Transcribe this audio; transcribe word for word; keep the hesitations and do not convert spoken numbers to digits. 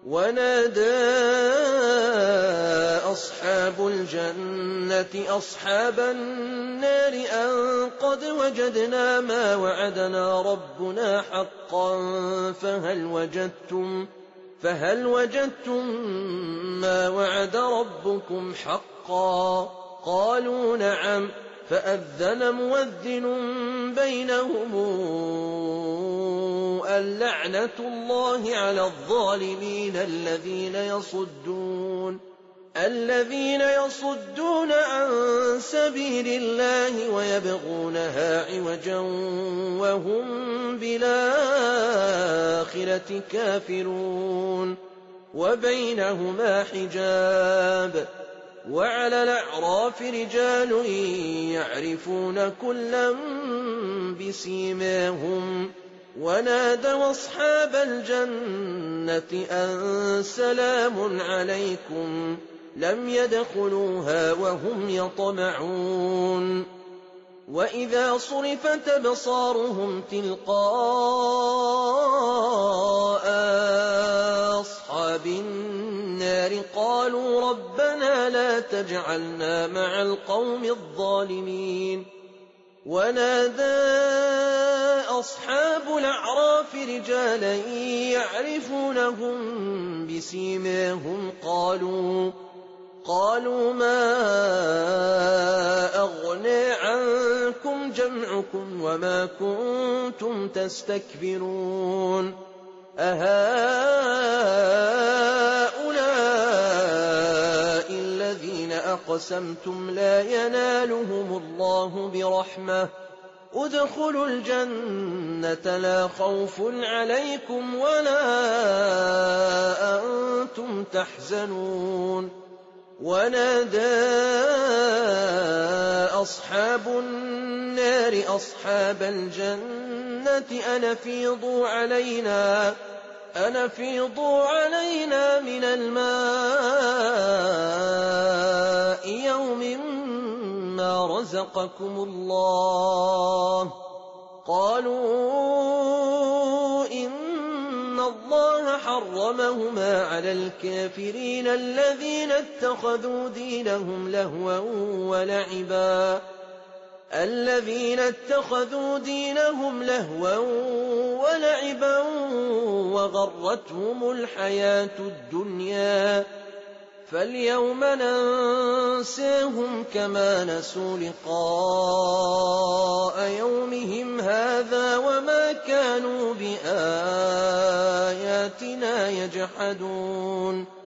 ونادى أصحاب الجنة أصحاب النار أن قد وجدنا ما وعدنا ربنا حقا فهل وجدتم, فهل وجدتم ما وعد ربكم حقا؟ قالوا نعم. فأذن مؤذن بينهم اللعنة الله على الظالمين الذين يصدون الذين يصدون عن سبيل الله ويبغونها عوجا وهم بالآخرة كافرون. وبينهما حجاب. وعلى الأعراف رجال يعرفون كلا بسيماهم ونادوا أصحاب الجنة أن سلام عليكم لم يدخلوها وهم يطمعون. وإذا صرفت أبصارهم تلقاء أصحاب النار قالوا ربنا لا تجعلنا مع القوم الظالمين. ونادى أصحاب الأعراف رجالا يعرفونهم بسيماهم قالوا قالوا ما أغنى عنكم جمعكم وما كنتم تستكبرون أهؤلاء الذين أقسمتم لا ينالهم الله برحمة ادخلوا الجنة لا خوف عليكم ولا أنتم تحزنون. ونادى أصحاب النار أصحاب الجنة أن أفيضوا علينا أن أفيضوا علينا من الماء يوم ما رزقكم الله. قالوا إن الله حرمهما على الكافرين الذين اتخذوا دينهم لهوا ولعبا الذين اتخذوا دينهم لهوا ولعبا وغرتهم الحياة الدنيا فاليوم ننساهم كما نسوا لقاء يومهم هذا وما كانوا بآياتنا يجحدون.